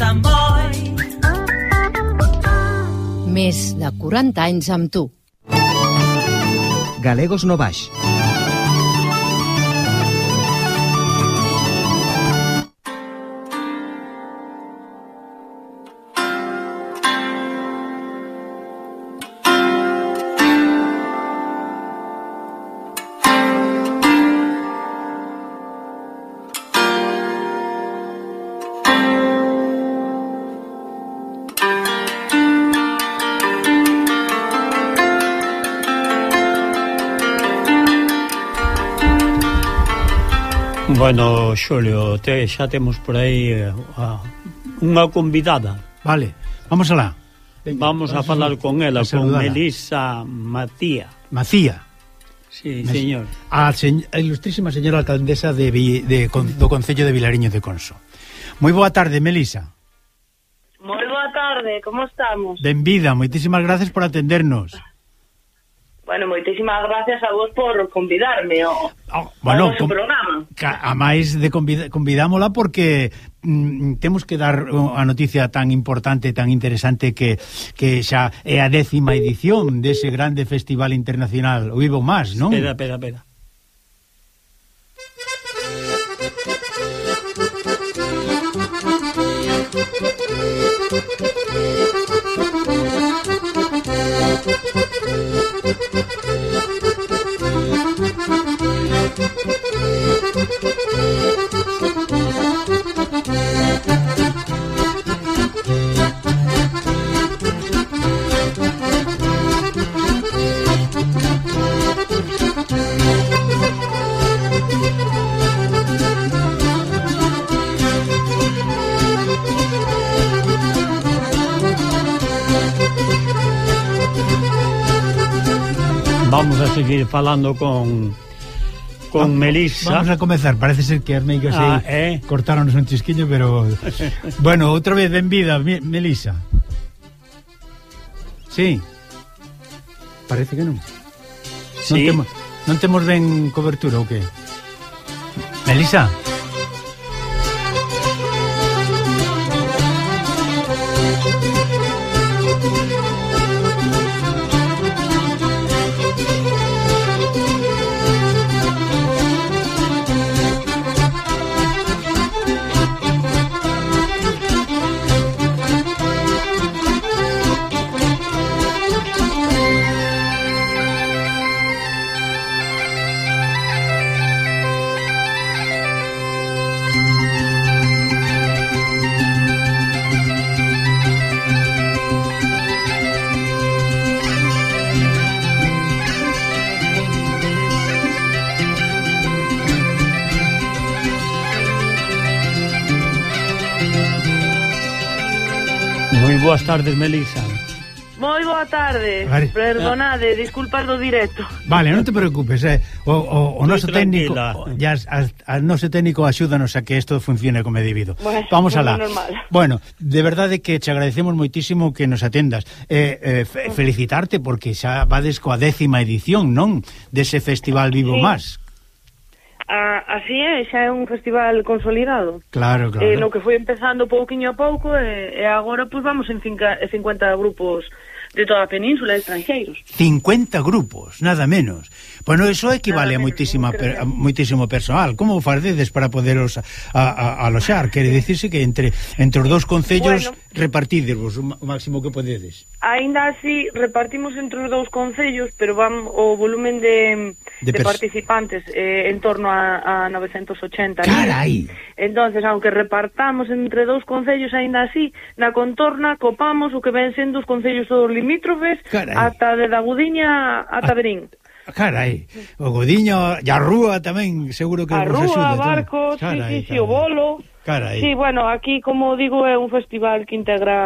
Sant Boi. Més de 40 anys amb tu. Galegos no Baix. Bueno, Xulio, xa temos por aí unha convidada. Vale, vamos alá. Vamos a falar con ela, con Melisa Macía. Macía. Sí, señor. A ilustrísima señora alcaldesa do Concello de Vilariño de Conso. Moi boa tarde, Melisa. Moi boa tarde, como estamos? Benvida, moitísimas gracias por atendernos. Bueno, moitísimas gracias a vos por convidarme ao seu programa. A máis de convidámola porque temos que dar a noticia tan importante, tan interesante que xa é a 10ª edición dese grande festival internacional O Vivo Más, non? Espera. Vamos a seguir falando con Melisa. Vamos a comezar, parece ser que as meigas cortaronos un chisquiño, pero bueno, outra vez benvida, Melisa. Sí. Parece que non. Sí. Non temos ben cobertura ou que? Melisa. Moi boas tardes, Melisa. Moi boa tarde. Vale. Perdonade, disculpas do directo. Vale, non te preocupes, o noso técnico, a noso técnico axúdanos a que isto funcione como é debido. Bueno, vamos alá. Normal. Bueno, de verdade que te agradecemos moitísimo que nos atendas. Felicitarte porque xa vades coa 10ª edición, non? Dese Festival Vivo Más. Así é, xa é un festival consolidado. Claro. No que foi empezando pouquiño a pouco e agora pues vamos en 50 grupos de toda a península, extranxeiros. 50 grupos, nada menos. Bueno, eso equivale a moitísimo personal. Como facedes para poderos aloxar? Quere dicirse que entre os dous concellos repartídevos o máximo que podedes. Ainda así, repartimos entre os dous concellos, pero o volumen de participantes en torno a 980. Carai! Entonces, aunque repartamos entre dous concellos, ainda así, na contorna copamos o que ven sendo os concellos todos limítrofes, ata de Dagudiña a Taberín. Carai, o Godiño e a Rúa tamén, seguro que vos axuda. A Rúa, Barco, sí, o Bolo. Carai. Sí, bueno, aquí, como digo, é un festival que integra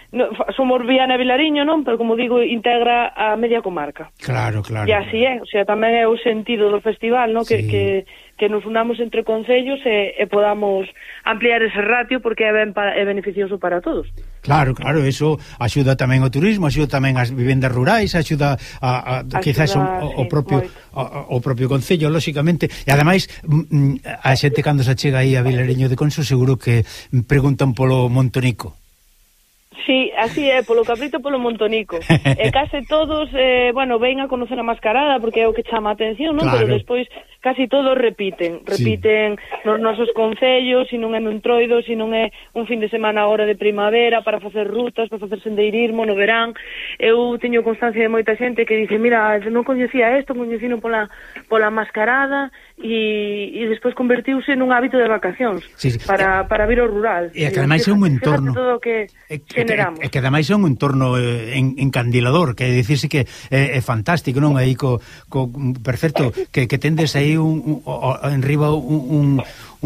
somos Viana e Vilariño, non? Pero como digo, integra a media comarca. Claro. E así é, o sea, tamén é o sentido do festival, non? Sí. Que nos unamos entre concellos e podamos ampliar ese ratio porque é beneficioso para todos. Claro, eso axuda tamén ao turismo, axuda tamén ás vivendas rurais, axuda quizás o propio concello, lóxicamente, e ademais a xente cando se chega aí a Vilariño de Conso seguro que preguntan polo Montonico. Sí, así é, polo Cabrito, polo Montonico. E case todos, ven a conocer a mascarada porque é o que chama a atención, non? Claro. Pero despois casi todos repiten nos nosos concellos, se non é no Entroido, se non é un fin de semana a hora de primavera para facer rutas, para facer sendeirismo no verán. Eu teño constancia de moita xente que dice, mira, non coñecía isto, coñecino pola mascarada e despois convertiuse nun hábito de vacacións para vir ao rural. E que ademais é un entorno todo o que generamos. E que ademais é un entorno encandilador, que dicirse que é fantástico, non? Aí perfecto, que tendes aí enriba un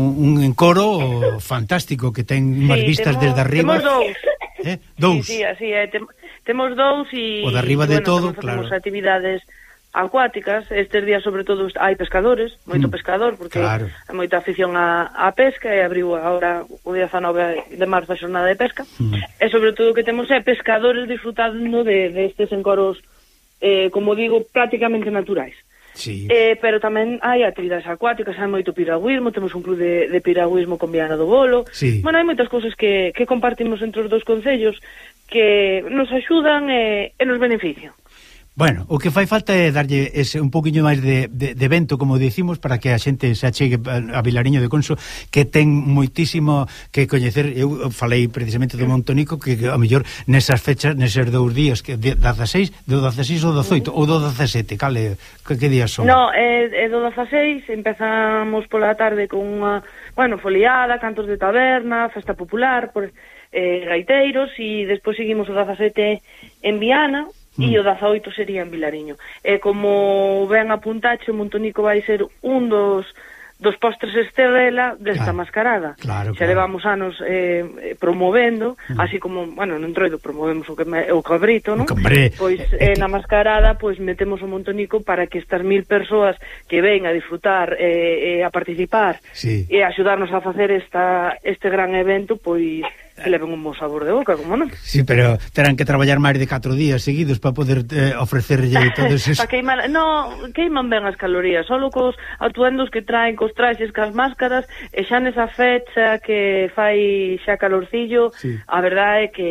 encoro fantástico que ten unhas vistas desde arriba. Temos dous. Dous. Sí, así é. Temos dous e o de arriba de todo, claro. Temos actividades acuáticas, estes días sobre todo hai pescadores, moito pescador, porque hai moita afición á pesca e abriu agora o 19 de marzo a xornada de pesca, e sobre todo o que temos é pescadores disfrutando destes encoros, como digo, prácticamente naturais. Sí. Pero tamén hai actividades acuáticas, hai moito piragüismo, temos un club de piragüismo con Viana do Bolo. Sí. Bueno, hai moitas cousas que compartimos entre os dos concellos que nos axudan e nos benefician. Bueno, o que fai falta é darlle un poquinho máis de evento, como dicimos, para que a xente se achegue a Vilariño de Conso, que ten moitísimo que coñecer. Eu falei precisamente do Montonico, que a mellor nesas fechas, neses 2 días, que do 16 ou 18, ou do 17, que días son? No, do 16 empezamos pola tarde con unha, foliada, cantos de taberna, festa popular, gaiteiros, e despois seguimos o 17 en Viana, e o 18 sería en Vilariño. E como ben apuntache, o Montonico vai ser un dos postres estrela desta mascarada. Claro. Xa levamos anos promovendo, así como, no Entroido promovemos o cabrito, non? Pois na mascarada pois metemos o Montonico para que estas 1000 persoas que ven a disfrutar e a participar e a axudarnos a facer este gran evento, pois que leven un bo sabor de boca, como non? Sí, pero terán que traballar máis de 4 días seguidos para poder ofrecerlle todos esos... queiman ben as calorías, solo cos atuendos que traen, cos traxes, cas máscaras, e xa nesa fecha que fai xa calorcillo, a verdade é que,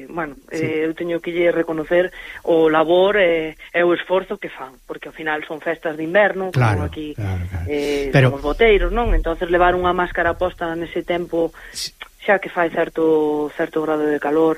eu teño que lle reconocer o labor e o esforzo que fan, porque ao final son festas de inverno, como aquí somos boteiros, non? Entonces levar unha máscara posta nese tempo xa que fai certo grado de calor,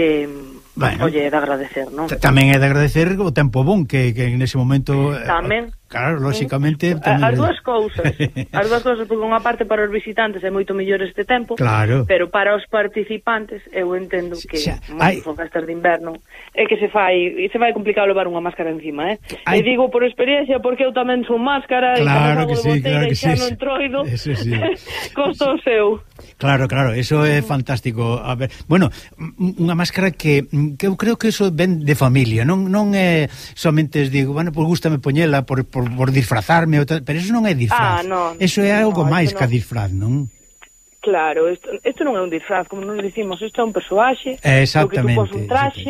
oye, é de agradecer, non? Tamén é de agradecer o tempo bon que nese momento... Tamén. Claro, lóxicamente... As dúas cousas, porque unha parte para os visitantes é moito mellor este tempo, pero para os participantes eu entendo que son festas de inverno é que se vai complicado levar unha máscara encima, e digo por experiencia porque eu tamén son máscara e tamén fago de boteira e xa no Entroido, costa o seu. Claro, eso é fantástico. A ver, bueno, unha máscara que eu creo que eso ven de familia, non é somente digo, pues gústame poñela por disfrazarme, pero eso non é disfraz. Eso é algo máis que a disfraz, non? Claro, isto non é un disfraz, como nos dicimos, isto é un persoaxe, exactamente, o que tú pos un traxe,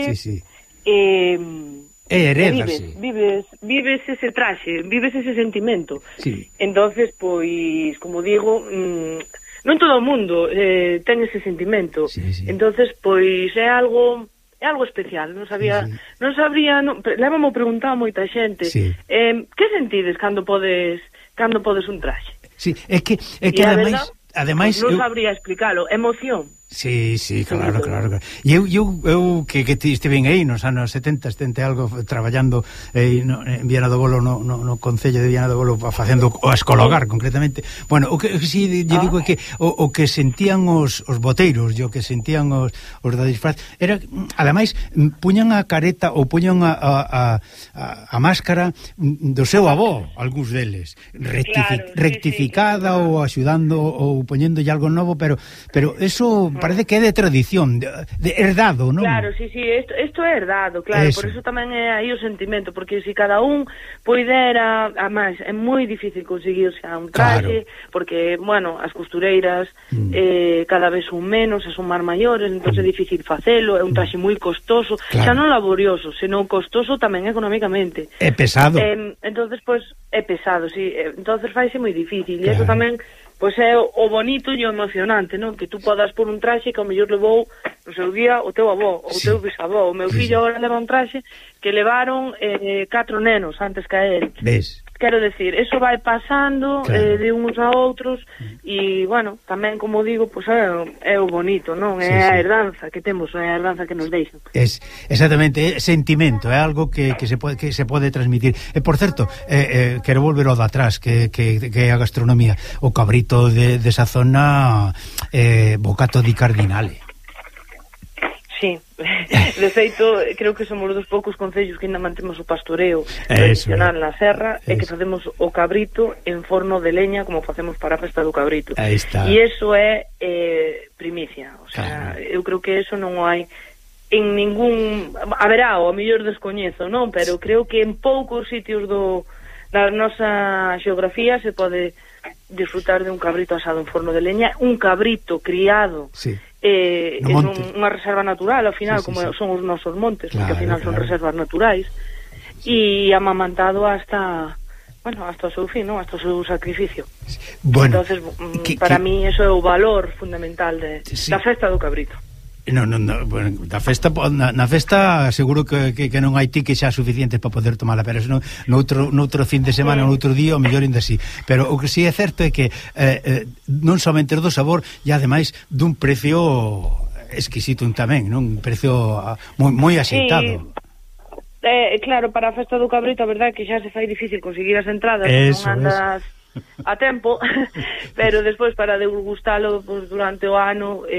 heredase. Vives ese traxe, vives ese sentimento. Entonces, pois, como digo, non todo o mundo ten ese sentimento. Entonces, pois é algo especial, non sabría, levamo preguntado a moita xente, que sentides cando podes un traxe? É que ademais non sabría explicalo, emoción. Sí, claro. E eu que estive aí nos anos 70 algo traballando en Viana do Bolo, no concello de Viana do Bolo, facendo o escologar concretamente. Bueno, o que si lle digo é que o que sentían os boteiros, o que sentían os da disfraz, era, ademais, puñan a careta ou puñan a máscara do seu avó, algúns deles, rectificada ou axudando ou poñéndolle algo novo, pero eso parece que é de tradición, de herdado, non? Claro, sí, isto é herdado, claro, por eso tamén é aí o sentimento, porque se cada un poidera, además, é moi difícil conseguirse un traxe, porque, bueno, as costureiras cada vez son menos, son máis maiores, entón é difícil facelo, é un traxe moi costoso, xa non laborioso, senón costoso tamén económicamente. É pesado. Entonces, pois, é pesado, sí, entonces faise moi difícil, e eso tamén pois é o bonito e o emocionante, non? Que tú podas por un traxe que ao mellor levou no seu día o teu avó, ou o teu bisavó. O meu fillo agora leva un traxe que levaron 4 nenos antes que a él. Ves? Quero decir, eso vai pasando de uns a outros e, bueno, tamén, como digo, pois é o bonito, non? É a herdanza que temos, é a herdanza que nos deixan. Exactamente, é sentimento, é algo que se pode transmitir. E, por certo, quero volver ao de atrás, que é a gastronomía. O cabrito desa zona, bocato di cardinale. Sí, de feito, creo que somos dos poucos concellos que ainda mantemos o pastoreo tradicional na serra e que facemos o cabrito en forno de leña como facemos para a festa do cabrito. E iso é primicia, o sea, eu creo que eso non hai en ningún... Haberá, o a mellor descoñezo, non? Pero creo que en poucos sitios da nosa xeografía se pode disfrutar de un cabrito asado en forno de leña, un cabrito criado en unha reserva natural, ao final, como son os nosos montes, porque ao final son reservas naturais, e amamantado hasta o seu fin, non? Hasta o seu sacrificio. Entonces, para mí, eso é o valor fundamental da festa do cabrito. Bueno, na festa seguro que non hai tickets xa suficientes para poder tomala, pero senón noutro fin de semana, noutro día, o mellor ainda así. Pero o que sí é certo é que non somente do sabor, e ademais dun precio exquisito tamén, non? Un precio moi axeitado. Claro, para a festa do cabrito a verdade é que xa se fai difícil conseguir as entradas, non andas a tempo, pero despois para degustalo durante o ano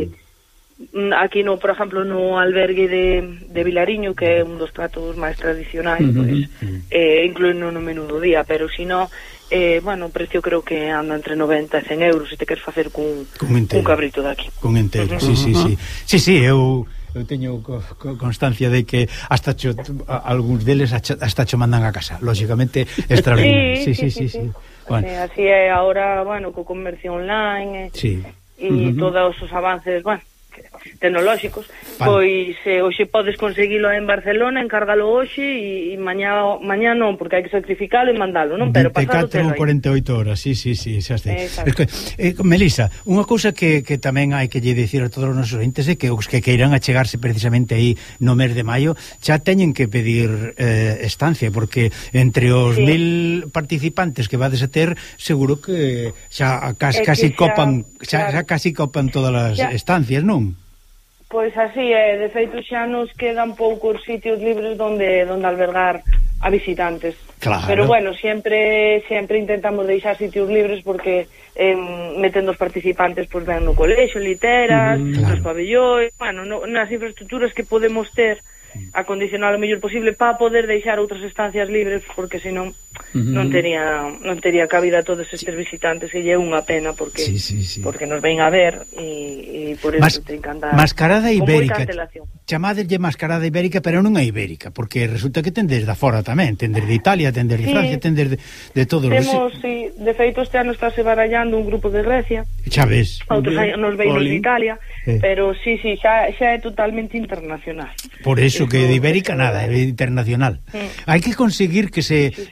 aquí por exemplo no albergue de Vilariño, que é un dos pratos máis tradicionais, incluíno no menú do día, pero se non, bueno, o precio creo que anda entre 90 e 100 euros se te queres facer cun cabrito daqui. Cun entero, sí, eu teño constancia de que hasta algúns deles hasta cho mandan a casa, lógicamente extraordinario. Sí. Bueno. Así é agora, bueno, co comercio online e todos os avances, bueno, tecnolóxicos, pois hoxe podes conseguilo en Barcelona, encárgalo hoxe e mañá non, porque hai que sacrificalo e mandalo, non? Pero pasado 24 ou 48 horas, sí, xa está. Melisa, unha cousa que tamén hai que lle dicir a todos os nosos ointes é que os que queiran achegarse precisamente aí no mes de maio xa teñen que pedir estancia, porque entre os 1000 participantes que vades a ter, seguro que xa casi copan todas as estancias, non? Pois así é, de feito xa nos quedan poucos sitios libres donde albergar a visitantes. Claro. Pero bueno, sempre intentamos deixar sitios libres porque metendo os participantes pois ven no colexio, literas, nos pabellóns, bueno, nas infraestructuras que podemos ter, acondicionar o mellor posible para poder deixar outras estancias libres, porque senón non tería cabida a todos estes visitantes, e é unha pena porque nos ven a ver e por eso te encanta mascarada ibérica. Chamadelle mascarada ibérica, pero non é ibérica, porque resulta que tendes da fora tamén, tendes de Italia, tendes de Francia, tendes de todos os... de feito este ano estáse barallando un grupo de Grecia, xa ves, outros nos veinos de Italia, pero xa é totalmente internacional. Por eso que de ibérica nada, é internacional. Hai que conseguir que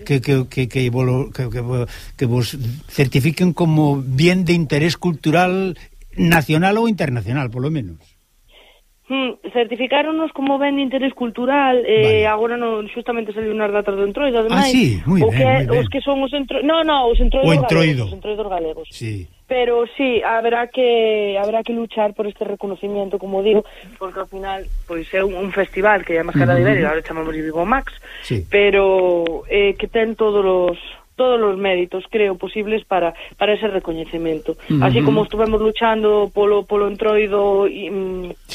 vos certifiquen como bien de interés cultural nacional ou internacional, polo menos. Certificáronos como ben de interés cultural, agora justamente saliu unhas datas do Entroido, ademais. Moi ben. Os que son os entroidos galegos. Sí. Pero sí, habrá que luchar por este reconocimiento, como digo, porque ao final pois é un festival que é a Mascarada Ibérica, agora chamamos Vigo Max, pero que ten todos os méritos, creo, posibles para ese recoñecemento. Así como estuvemos luchando polo Entroido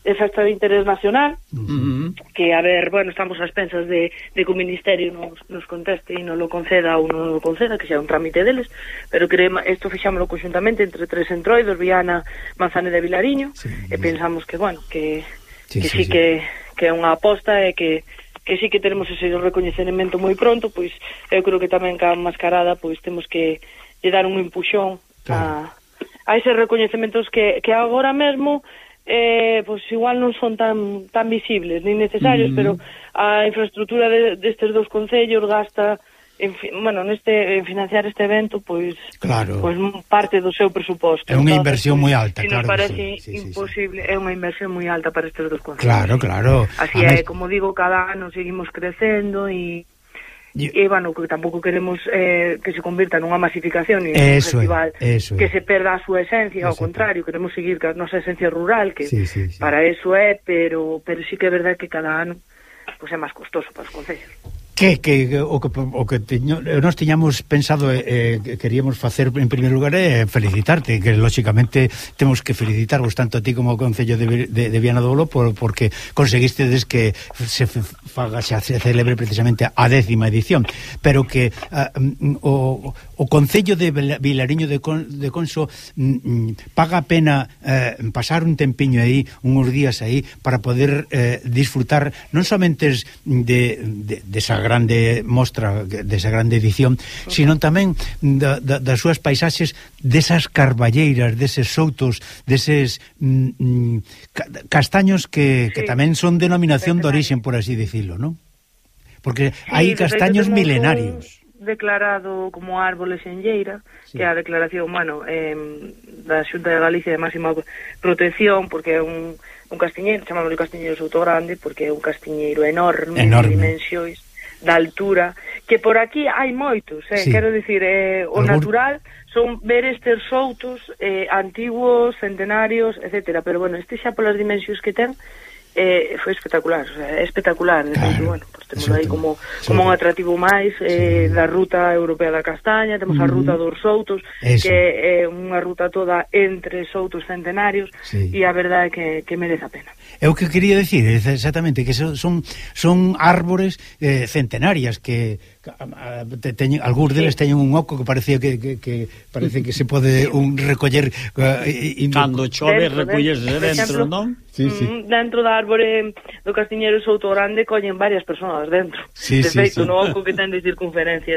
festa de interés nacional, que, a ver, bueno, estamos ás pensas de que o Ministerio nos conteste e non lo conceda ou non lo conceda, que xa é un trámite deles, pero isto fixámoslo conjuntamente entre tres entroidos, Viana, Manzaneda e Vilariño, e pensamos que, bueno, que sí que é unha aposta e que sí que tenemos ese recoñecemento moi pronto, pois eu creo que tamén ca Mascarada pois temos que lle dar un empuxón a eses recoñecementos que agora mesmo pois igual non son tan visibles ni necesarios, pero a infraestructura destes dous concellos gasta en financiar este evento pois parte do seu presuposto. É unha inversión moi alta, claro. Nos parece imposible, é unha inversión moi alta para estes dous concellos. Claro. Así é, como digo, cada ano seguimos crecendo e bueno, que tampouco queremos que se convirta nunha masificación e un festival que se perda a súa esencia, ao contrario, queremos seguir a nosa esencia rural, que para eso pero sí que é verdade que cada ano pois é máis costoso para os concellos. O que nós tiñamos pensado queríamos facer en primeiro lugar é felicitarte, que lóxicamente temos que felicitarvos tanto a ti como ao Concello de Viana do Bolo porque conseguistedes que se celebre precisamente a 10ª edición, pero que o Concello de Vilariño de Conso paga a pena pasar un tempiño aí, uns días aí, para poder disfrutar non somente de esa grande mostra, desa grande edición, sino tamén das súas paisaxes, desas carballeiras, deses soutos, deses castaños que tamén son denominación de origen, por así dicilo, non? Porque hai castaños milenarios. Declarado como árbol xenlleira, que é a declaración, da Xunta de Galicia de máxima protección, porque é un castiñeiro, chamámosle castiñeiro Souto Grande, porque é un castiñeiro enorme. De dimensións, da altura, que por aquí hai moitos, quero dicir, o natural son ver estes soutos antiguos, centenarios, etcétera, pero bueno, este xa polas dimensións que ten foi espectacular, é espectacular, bueno, pues temos aí como un atractivo máis da ruta europea da castaña, temos a ruta dos soutos, que é unha ruta toda entre soutos centenarios, e a verdade é que merece a pena. É o que quería decir, exactamente, que son árbores centenarias que algúns deles teñen un oco que parece que se pode recoller cando chove recollese dentro, non? Dentro da árbore do castiñeiro Souto Grande collen varias persoas dentro, de feito, no oco que ten de circunferencia,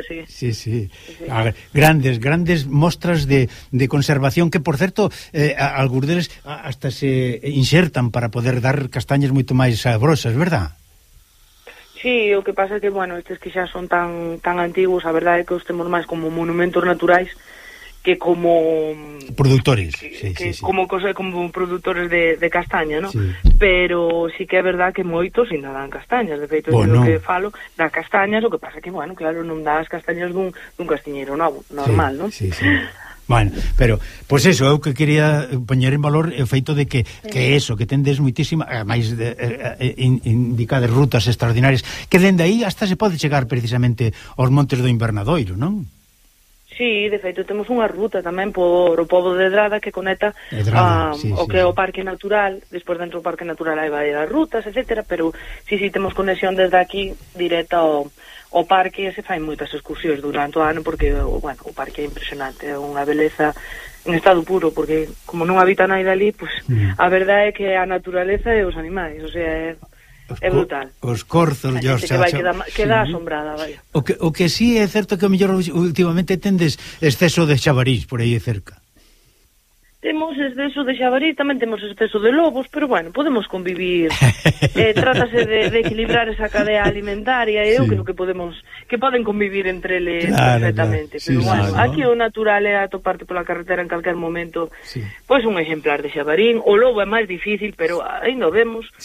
grandes mostras de conservación que, por certo, algúns deles hasta se insertan para poder dar castañas moito máis sabrosas, verdad? Sí, o que pasa é que, estes que xa son tan antigos, a verdade é que os temos máis como monumentos naturais que como produtores, como produtores de castaña, ¿no? Pero sí que é verdad que moitos ainda dan castañas, de feito, é o que falo, da castañas, o que pasa que, claro, non dá as castañas dun castiñeiro novo, normal, non? Bueno, pero, pois eso, eu que quería poñer en valor o feito de que eso, que tendes moitísima, máis indicades rutas extraordinarias, que dende aí hasta se pode chegar precisamente aos montes do Invernadoiro, non? Sí, de feito, temos unha ruta tamén por o pobo de Edrada que conecta o que é o Parque Natural, despois dentro do Parque Natural hai varias rutas, etcétera, pero sí, temos conexión desde aquí directa ao parque, e se fai moitas excursións durante o ano, porque, o parque é impresionante, é unha beleza en estado puro, porque como non habita nada ali, pues, a verdade é que a naturaleza e os animais, o sea, é brutal. Os corzos, queda asombrada, vaya. O que sí é certo que o mellor últimamente tendes exceso de xabarís por aí cerca. Temos exceso de xabarís, tamén temos exceso de lobos, pero podemos convivir. Trátase de equilibrar esa cadea alimentaria, e eu creo que poden convivir entre eles perfectamente. Pero aquí o natural é atoparte pola carretera en calquer momento, pois un exemplar de xabarín. O lobo é máis difícil, pero ainda o vemos.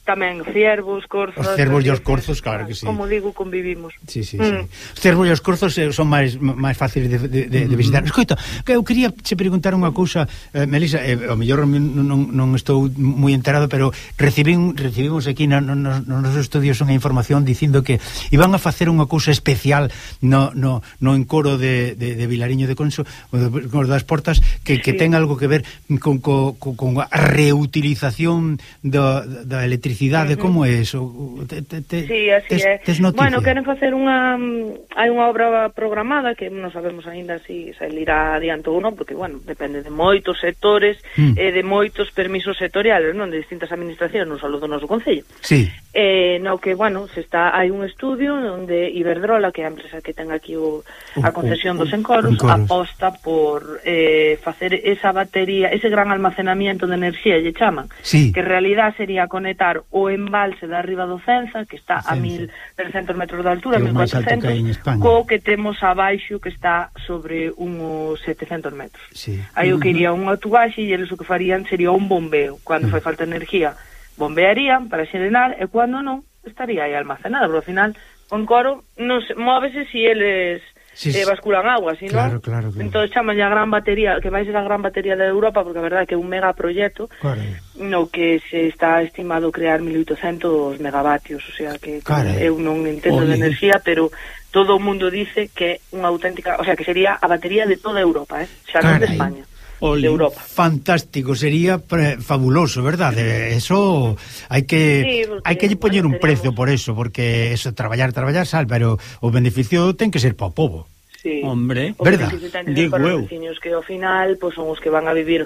tamén ciervos, corzos... Os cervos e os corzos, claro que sí. Como digo, convivimos. Sí. Os cervos e os corzos son máis fáciles de visitar. Escoita, que eu quería che preguntar unha cousa, Melisa, ao mellor non estou moi enterado, pero recibimos aquí nos nosos estudios unha información dicindo que iban a facer unha cousa especial no encoro de Vilariño de Conso, o das Portas, que ten algo que ver con a reutilización da electricidade. Como é eso? Sí, así é. Bueno, queren facer hai unha obra programada que non sabemos aínda se irá adiante ou non, porque, bueno, depende de moitos sectores e de moitos permisos sectoriales, non, de distintas administracións, non só do noso concello. Sí. No que, bueno, hai un estudio onde Iberdrola, que é a empresa que ten aquí a concesión dos encoros, aposta por facer esa batería, ese gran almacenamiento de enerxía, lle chaman, que en realidad sería conectar o embalse de arriba do Cenza, que está a 1.300 metros de altura, 1.400, co que temos abaixo, que está sobre uns 700 metros. Aí o que iría unha tubaxe e eles o que farían sería un bombeo. Cando fai falta enerxía, bombearían para xerenar, e cando non, estaría aí almacenada, pero ao final o encoro móvese se eles basculan agua, si non? Claro. Entón chaman a gran batería, que vai ser a gran batería de Europa, porque a verdade é que é un megaproxecto no que se está estimado crear 1.800 megavatios, o sea que eu non entendo de enerxía, pero todo o mundo dice que é unha auténtica, o sea que sería a batería de toda Europa, xa non de España. De Europa. Fantástico, sería fabuloso, verdade? Eso hai que poñer un precio por eso, porque eso traballar sal, pero o beneficio ten que ser para o pobo. Sí. Hombre, verdad? Digo eu. Os veciños que ao final son os que van a vivir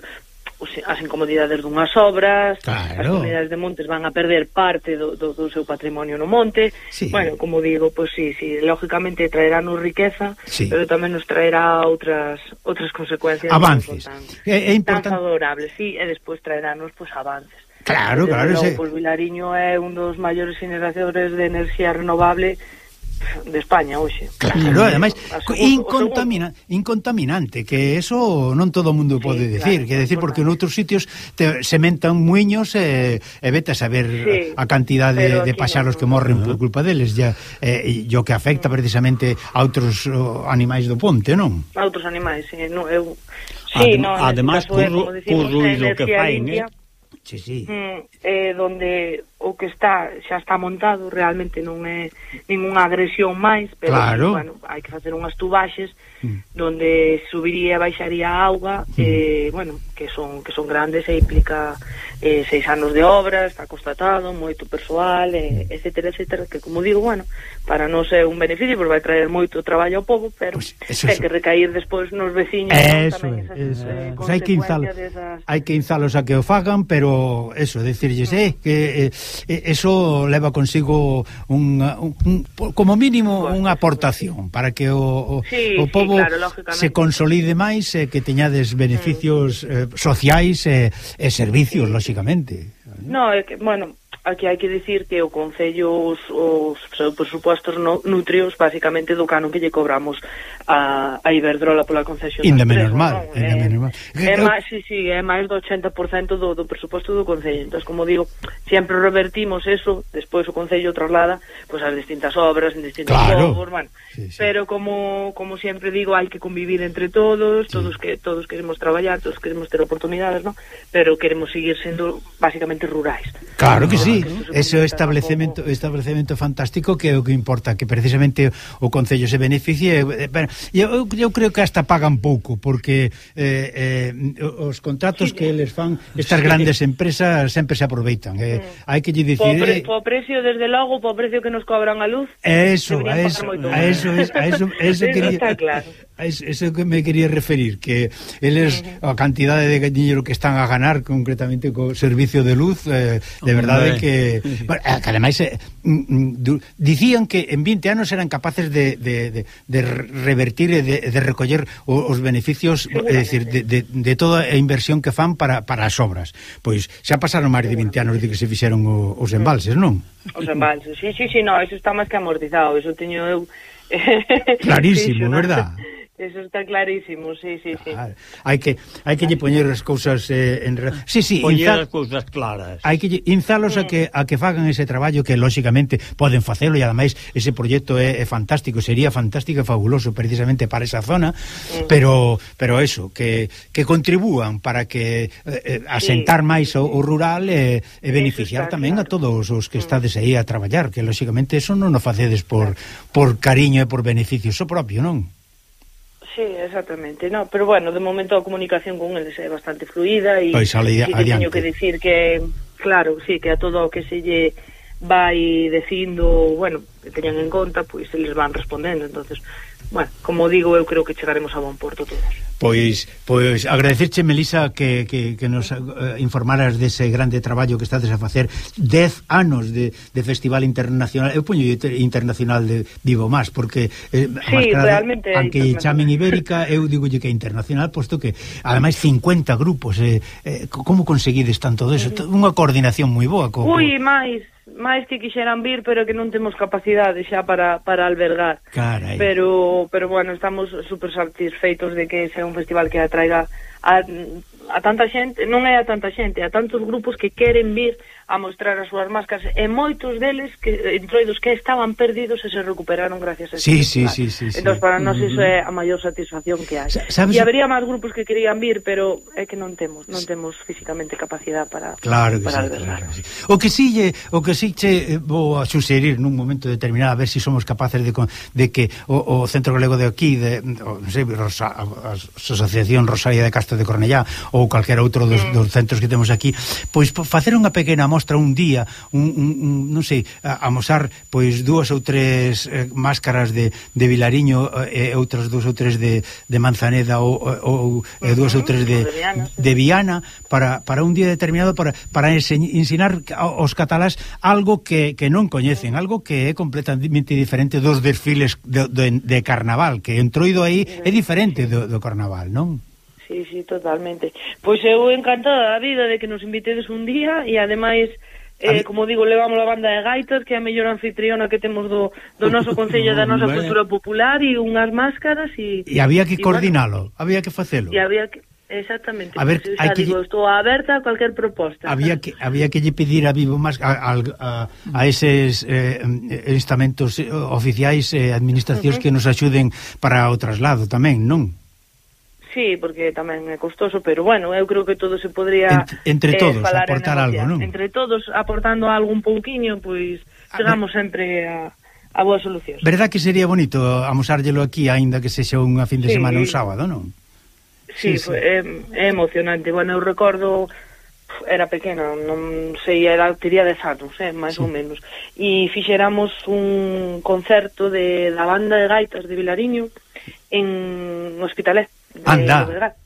as incomodidades dunhas obras, as comunidades de montes van a perder parte do seu patrimonio no monte. Bueno, como digo, sí, lógicamente traeránnos riqueza, pero tamén nos traerá outras consecuencias, avances tan favorables, e despois traeránnos avances. Claro. Vilariño é un dos maiores generadores de enerxía renovable de España hoxe. Claro, ademais incontaminante, que eso non todo o mundo pode decir, que decir porque noutros sitios sementan muiños e vete a saber a cantidade de paxaros que morren por culpa deles, e o que afecta precisamente a outros animais do ponte, non? A outros animais, ademais, por ruido que fain, donde o que xa está montado realmente non é ninguna agresión máis, pero bueno, hai que facer unhas tubaxes donde subiría e baixaría a auga, bueno, que son grandes e implica 6 anos de obra, está constatado, moito persoal, etcétera, que como digo, bueno, para non ser un beneficio, porque vai traer moito traballo ao povo, pero ten que recair despois nos veciños. Hai que inzalos a que o fagan, pero eso, decirlles que eso leva consigo como mínimo unha aportación para que o povo se consolide máis e que teñades beneficios sociais e servicios, lógicamente. No, é que, bueno, aquí hai que dicir que o Concello os presupostos nutrios basicamente do canon que lle cobramos a Iberdrola pola concesión. Ainda menos mal. É máis do 80% do presuposto do Concello. Entón, como digo, sempre revertimos eso, despois o Concello traslada as distintas obras en distintos povos, bueno. Pero como sempre digo, hai que convivir entre todos queremos traballar, todos queremos ter oportunidades, ¿no? Pero queremos seguir sendo basicamente rurais. Claro que sí. Ese establecemento fantástico que é o que importa, que precisamente o Concello se beneficie. Eu creo que hasta pagan pouco, porque os contratos que eles fan estas grandes empresas sempre se aproveitan. Hai que lle dicir po precio, desde logo, po precio que nos cobran a luz. Eso quería, claro. Eso que me quería referir, que eles a cantidade de dinheiro que están a ganar concretamente co servicio de luz, de verdade que ademais dicían que en 20 anos eran capaces de revertir e de recoller os beneficios, é dicir, de toda a inversión que fan para as obras. Pois xa pasaron máis de 20 anos de que se fixeron os embalses, non? Os embalses, sí, no, eso está máis que amortizado, eso teño eu clarísimo, verdad? Eso está clarísimo, sí. Claro. Hai que lle poñer as cousas en poñer as cousas claras. Hai que inzalos a que fagan ese traballo que lógicamente poden facelo, e ademais ese proxecto é fantástico, sería fantástico e fabuloso precisamente para esa zona, pero eso, que contribúan para que asentar máis o rural e beneficiar tamén a todos os que estades aí a traballar, que lógicamente eso non o facedes por cariño e por beneficio só propio, non? Sí, exactamente, no, pero bueno, de momento a comunicación con eles é bastante fluida e pois, sí que teño que decir que, claro, sí, que a todo o que se lle vai dicindo, bueno, que teñan en conta, pois eles van respondendo, entonces, bueno, como digo, eu creo que chegaremos a bon porto todos. Pois agradecerche, Melisa, que nos informaras dese grande traballo que estades a facer. 10 anos de Festival Internacional, eu poño Internacional de Vivo Más, porque realmente, aunque chamen Ibérica, eu digolle que é internacional, posto que ademais 50 grupos, como conseguides tanto deso? Unha coordinación moi boa. máis que quixeran vir, pero que non temos capacidade xa para albergar. Carai. Pero bueno, estamos super satisfeitos de que sea un festival que atraiga a tanta xente, non é a tanta xente, a tantos grupos que queren vir a mostrar as súas máscaras, e moitos deles entroidos que estaban perdidos e se recuperaron gracias a ese festival. Sí. Entón, para nós iso é a maior satisfacción que hai. E habería máis grupos que querían vir, pero é que non temos físicamente capacidade para albergar. Claro. O que sí che vou a suxerir nun momento determinado, a ver se somos capaces de que o Centro Galego de aquí, non sei, a Asociación Rosalia de Castro de Cornellá ou calquera outro dos centros que temos aquí, pois facer unha pequena mostra un día, non sei, amosar pois 2 ou 3 máscaras de Vilariño e outras 2 ou 3 de Manzaneda ou 2 ou 3 de Viana para un día determinado para ensinar aos catalás algo que non coñecen, algo que é completamente diferente dos desfiles de carnaval, que entroido aí é diferente do carnaval, non? Sí, totalmente. Pois eu encantada da vida de que nos invitedes un día e ademais, como digo, levamos a banda de gaitas, que é a mellor anfitriona que temos do noso concello, da nosa cultura popular, e unhas máscaras e había que coordinalo, bueno, había que facelo. E había que exactamente. A ver, estou aberta a cualquier proposta. Había que lle pedir a Vivo Más a eses estamentos oficiais e administracións que nos axuden para o traslado tamén, non? Sí, porque tamén é costoso, pero bueno, eu creo que todo se podría entre todos aportar algo, non? Entre todos aportando algo un pouquiño, pois chegamos sempre a boas solucións. Verdad que sería bonito amosárllelo aquí, aínda que sexa unha fin de semana un sábado, non? Sí. É emocionante. Bueno, eu recordo, era pequena, non sei, tería 10 anos, máis ou menos, e fixéramos un concerto da banda de gaitas de Vilariño en Hospitalet. Anda,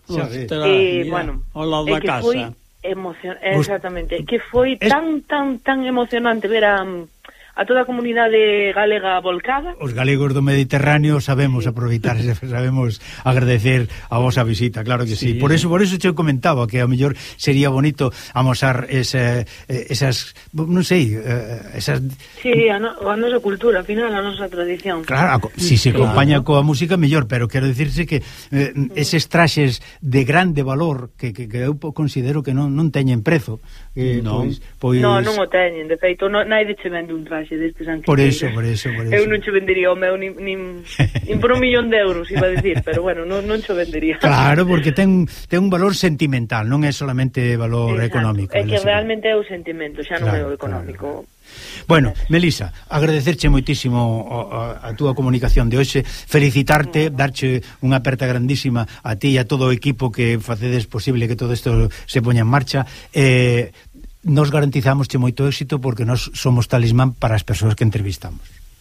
bueno, ao lado da casa. Foi exactamente, que foi tan emocionante ver a toda a comunidade galega volcada. Os galegos do Mediterráneo sabemos aproveitar, sabemos agradecer a vosa visita, claro que sí. Por eso che comentaba que a mellor sería bonito amosar esas, non sei, esas... Sí, a nosa cultura, ao final, a nosa tradición. Claro, si se acompaña coa música, mellor, pero quero dicirse que eses traxes de grande valor que eu considero que non teñen prezo. Non o teñen, de feito, naide che vende un traxe destes anquillos. Por eso. Eu non che vendería o meu nin por 1 millón de euros, iba a decir, pero bueno, non che vendería. Claro, porque ten un valor sentimental, non é solamente valor económico. É que realmente é o sentimento, xa non é o económico. Bueno, Melisa, agradecerche moitísimo a túa comunicación de hoxe, felicitarte, darche unha aperta grandísima a ti e a todo o equipo que facedes posible que todo isto se poña en marcha. Nos garantizamosche moito éxito porque nos somos talismán para as persoas que entrevistamos.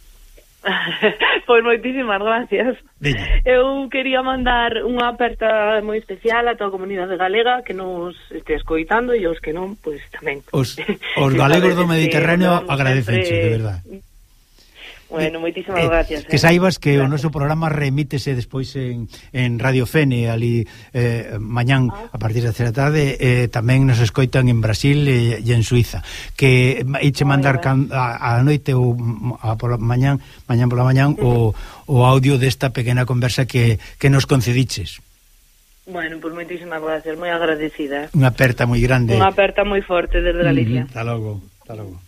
Pois moitísimas gracias. Eu quería mandar unha aperta moi especial a toda a comunidade galega que nos este escoitando, e os que non, pois tamén. Os galegos do Mediterráneo agradecenche, de verdade. Bueno, moitísimas gracias. Que saibas que o noso programa remítese despois en Radio Fene, ali mañán a partir das 3 da tarde, tamén nos escoitan en Brasil e en Suiza. Que iche mandar a noite ou mañán pola mañán o audio desta pequena conversa que nos concediches. Bueno, pues moitísimas gracias, moi agradecida. Unha aperta moi grande. Unha aperta moi forte desde Galicia. Hasta logo.